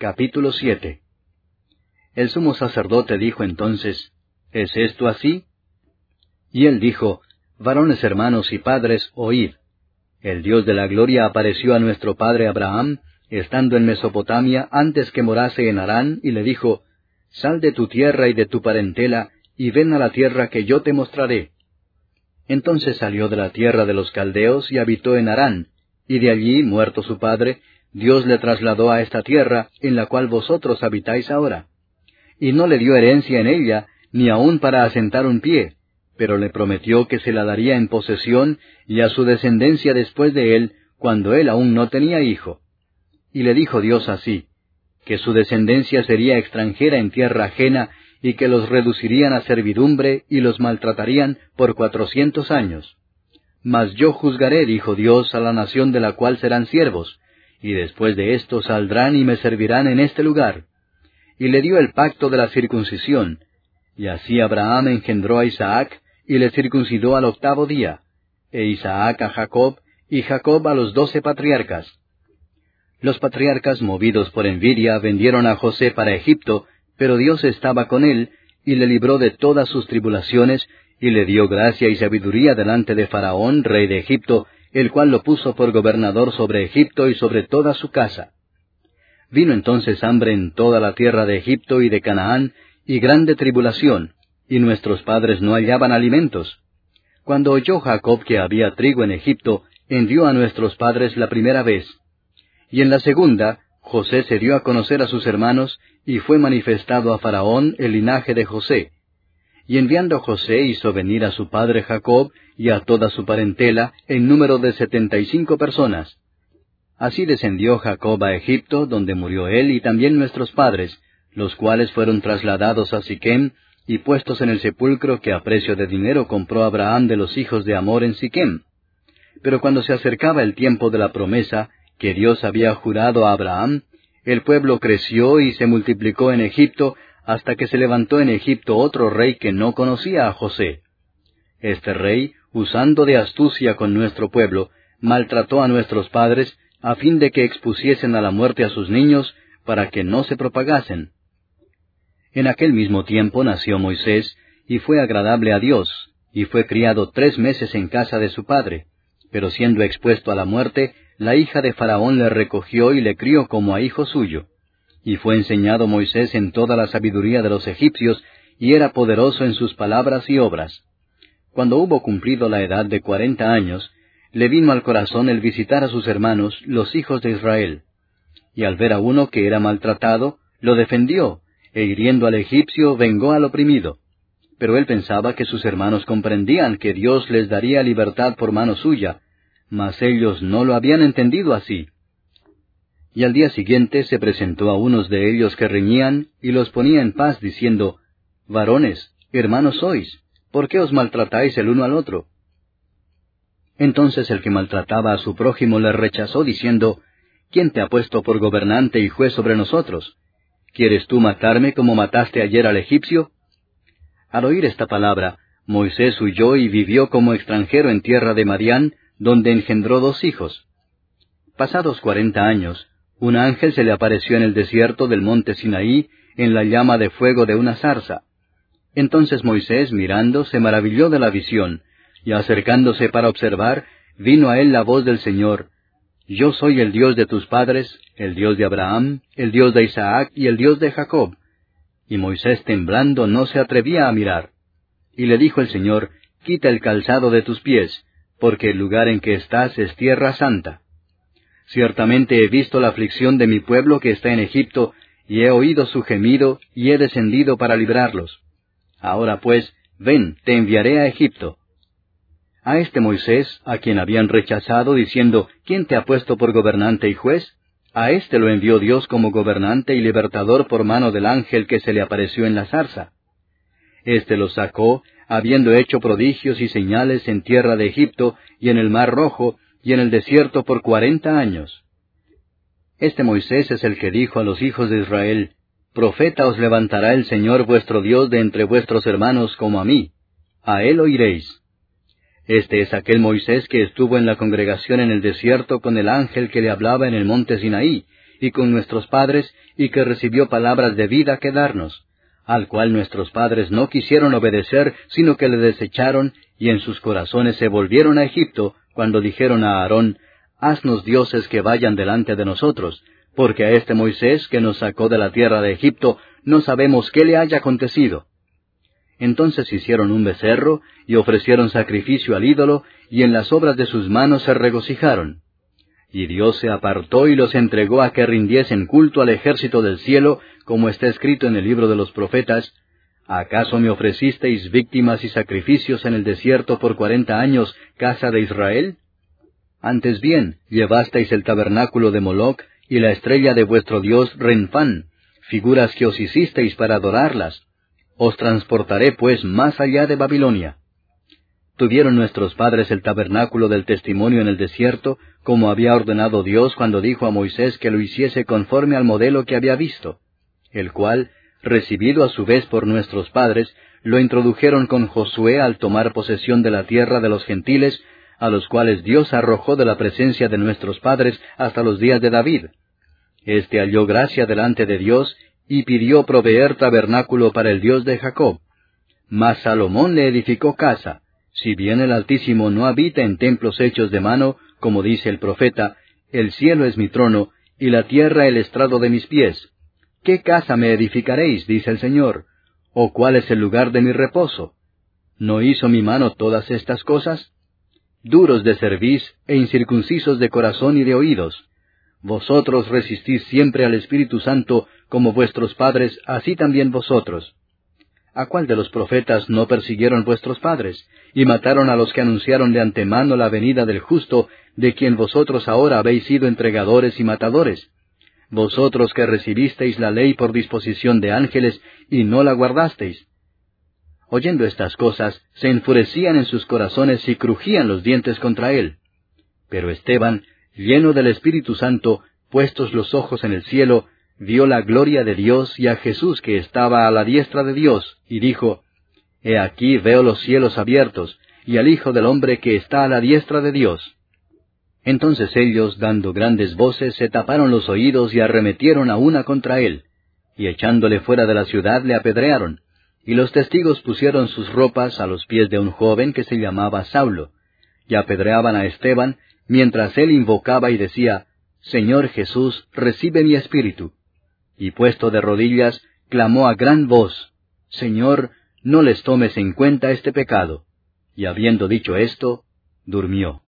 Capítulo 7. El sumo sacerdote dijo entonces, ¿es esto así? Y él dijo, Varones hermanos y padres, oíd. El Dios de la gloria apareció a nuestro padre Abraham, estando en Mesopotamia antes que morase en Harán, y le dijo, Sal de tu tierra y de tu parentela, y ven a la tierra que yo te mostraré. Entonces salió de la tierra de los caldeos y habitó en Harán, y de allí, muerto su padre, Dios le trasladó a esta tierra, en la cual vosotros habitáis ahora. Y no le dio herencia en ella, ni aun para asentar un pie, pero le prometió que se la daría en posesión, y a su descendencia después de él, cuando él aún no tenía hijo. Y le dijo Dios así, que su descendencia sería extranjera en tierra ajena, y que los reducirían a servidumbre, y los maltratarían por 400 años. Mas yo juzgaré, dijo Dios, a la nación de la cual serán siervos, y después de esto saldrán y me servirán en este lugar. Y le dio el pacto de la circuncisión. Y así Abraham engendró a Isaac, y le circuncidó al 8º día, e Isaac a Jacob, y Jacob a los 12 patriarcas. Los patriarcas, movidos por envidia, vendieron a José para Egipto, pero Dios estaba con él, y le libró de todas sus tribulaciones, y le dio gracia y sabiduría delante de Faraón, rey de Egipto, el cual lo puso por gobernador sobre Egipto y sobre toda su casa. Vino entonces hambre en toda la tierra de Egipto y de Canaán, y grande tribulación, y nuestros padres no hallaban alimentos. Cuando oyó Jacob que había trigo en Egipto, envió a nuestros padres la primera vez. Y en la segunda, José se dio a conocer a sus hermanos, y fue manifestado a Faraón el linaje de José. Y enviando José hizo venir a su padre Jacob y a toda su parentela, en número de 75 personas. Así descendió Jacob a Egipto, donde murió él y también nuestros padres, los cuales fueron trasladados a Siquem, y puestos en el sepulcro que a precio de dinero compró Abraham de los hijos de Amor en Siquem. Pero cuando se acercaba el tiempo de la promesa, que Dios había jurado a Abraham, el pueblo creció y se multiplicó en Egipto, hasta que se levantó en Egipto otro rey que no conocía a José. Este rey, usando de astucia con nuestro pueblo, maltrató a nuestros padres, a fin de que expusiesen a la muerte a sus niños, para que no se propagasen. En aquel mismo tiempo nació Moisés, y fue agradable a Dios, y fue criado 3 meses en casa de su padre, pero siendo expuesto a la muerte, la hija de Faraón le recogió y le crió como a hijo suyo. Y fue enseñado Moisés en toda la sabiduría de los egipcios, y era poderoso en sus palabras y obras. Cuando hubo cumplido la edad de 40 años, le vino al corazón el visitar a sus hermanos, los hijos de Israel. Y al ver a uno que era maltratado, lo defendió, e hiriendo al egipcio vengó al oprimido. Pero él pensaba que sus hermanos comprendían que Dios les daría libertad por mano suya, mas ellos no lo habían entendido así. Y al día siguiente se presentó a unos de ellos que reñían, y los ponía en paz, diciendo, Varones, hermanos sois, ¿por qué os maltratáis el uno al otro? Entonces el que maltrataba a su prójimo le rechazó, diciendo, ¿Quién te ha puesto por gobernante y juez sobre nosotros? ¿Quieres tú matarme como mataste ayer al egipcio? Al oír esta palabra, Moisés huyó y vivió como extranjero en tierra de Madián, donde engendró 2 hijos. Pasados 40 años, un ángel se le apareció en el desierto del monte Sinaí, en la llama de fuego de una zarza. Entonces Moisés, mirando, se maravilló de la visión, y acercándose para observar, vino a él la voz del Señor, Yo soy el Dios de tus padres, el Dios de Abraham, el Dios de Isaac y el Dios de Jacob. Y Moisés, temblando, no se atrevía a mirar. Y le dijo el Señor, Quita el calzado de tus pies, porque el lugar en que estás es tierra santa. Ciertamente he visto la aflicción de mi pueblo que está en Egipto, y he oído su gemido, y he descendido para librarlos. Ahora pues, ven, te enviaré a Egipto. A este Moisés, a quien habían rechazado, diciendo, ¿Quién te ha puesto por gobernante y juez? A éste lo envió Dios como gobernante y libertador por mano del ángel que se le apareció en la zarza. Éste los sacó, habiendo hecho prodigios y señales en tierra de Egipto, y en el mar Rojo, y en el desierto por 40 años. Este Moisés es el que dijo a los hijos de Israel, Profeta os levantará el Señor vuestro Dios de entre vuestros hermanos como a mí. A él oiréis. Este es aquel Moisés que estuvo en la congregación en el desierto con el ángel que le hablaba en el monte Sinaí, y con nuestros padres, y que recibió palabras de vida que darnos, al cual nuestros padres no quisieron obedecer, sino que le desecharon, y en sus corazones se volvieron a Egipto, cuando dijeron a Aarón, Haznos dioses que vayan delante de nosotros, porque a este Moisés, que nos sacó de la tierra de Egipto, no sabemos qué le haya acontecido. Entonces hicieron un becerro, y ofrecieron sacrificio al ídolo, y en las obras de sus manos se regocijaron. Y Dios se apartó y los entregó a que rindiesen culto al ejército del cielo, como está escrito en el libro de los profetas, ¿Acaso me ofrecisteis víctimas y sacrificios en el desierto por 40 años, casa de Israel? Antes bien, llevasteis el tabernáculo de Moloc y la estrella de vuestro dios Renfán, figuras que os hicisteis para adorarlas. Os transportaré pues más allá de Babilonia. Tuvieron nuestros padres el tabernáculo del testimonio en el desierto, como había ordenado Dios cuando dijo a Moisés que lo hiciese conforme al modelo que había visto, el cual, recibido a su vez por nuestros padres, lo introdujeron con Josué al tomar posesión de la tierra de los gentiles, a los cuales Dios arrojó de la presencia de nuestros padres hasta los días de David. Este halló gracia delante de Dios, y pidió proveer tabernáculo para el Dios de Jacob. Mas Salomón le edificó casa, si bien el Altísimo no habita en templos hechos de mano, como dice el profeta, el cielo es mi trono, y la tierra el estrado de mis pies. ¿Qué casa me edificaréis? Dice el Señor. ¿O cuál es el lugar de mi reposo? ¿No hizo mi mano todas estas cosas? Duros de cerviz e incircuncisos de corazón y de oídos. Vosotros resistís siempre al Espíritu Santo, como vuestros padres, así también vosotros. ¿A cuál de los profetas no persiguieron vuestros padres, y mataron a los que anunciaron de antemano la venida del justo, de quien vosotros ahora habéis sido entregadores y matadores? Vosotros que recibisteis la ley por disposición de ángeles, y no la guardasteis. Oyendo estas cosas, se enfurecían en sus corazones y crujían los dientes contra él. Pero Esteban, lleno del Espíritu Santo, puestos los ojos en el cielo, vio la gloria de Dios y a Jesús que estaba a la diestra de Dios, y dijo, He aquí veo los cielos abiertos, y al Hijo del Hombre que está a la diestra de Dios. Entonces ellos, dando grandes voces, se taparon los oídos y arremetieron a una contra él, y echándole fuera de la ciudad le apedrearon, y los testigos pusieron sus ropas a los pies de un joven que se llamaba Saulo, y apedreaban a Esteban, mientras él invocaba y decía, Señor Jesús, recibe mi espíritu. Y puesto de rodillas, clamó a gran voz, Señor, no les tomes en cuenta este pecado. Y habiendo dicho esto, durmió.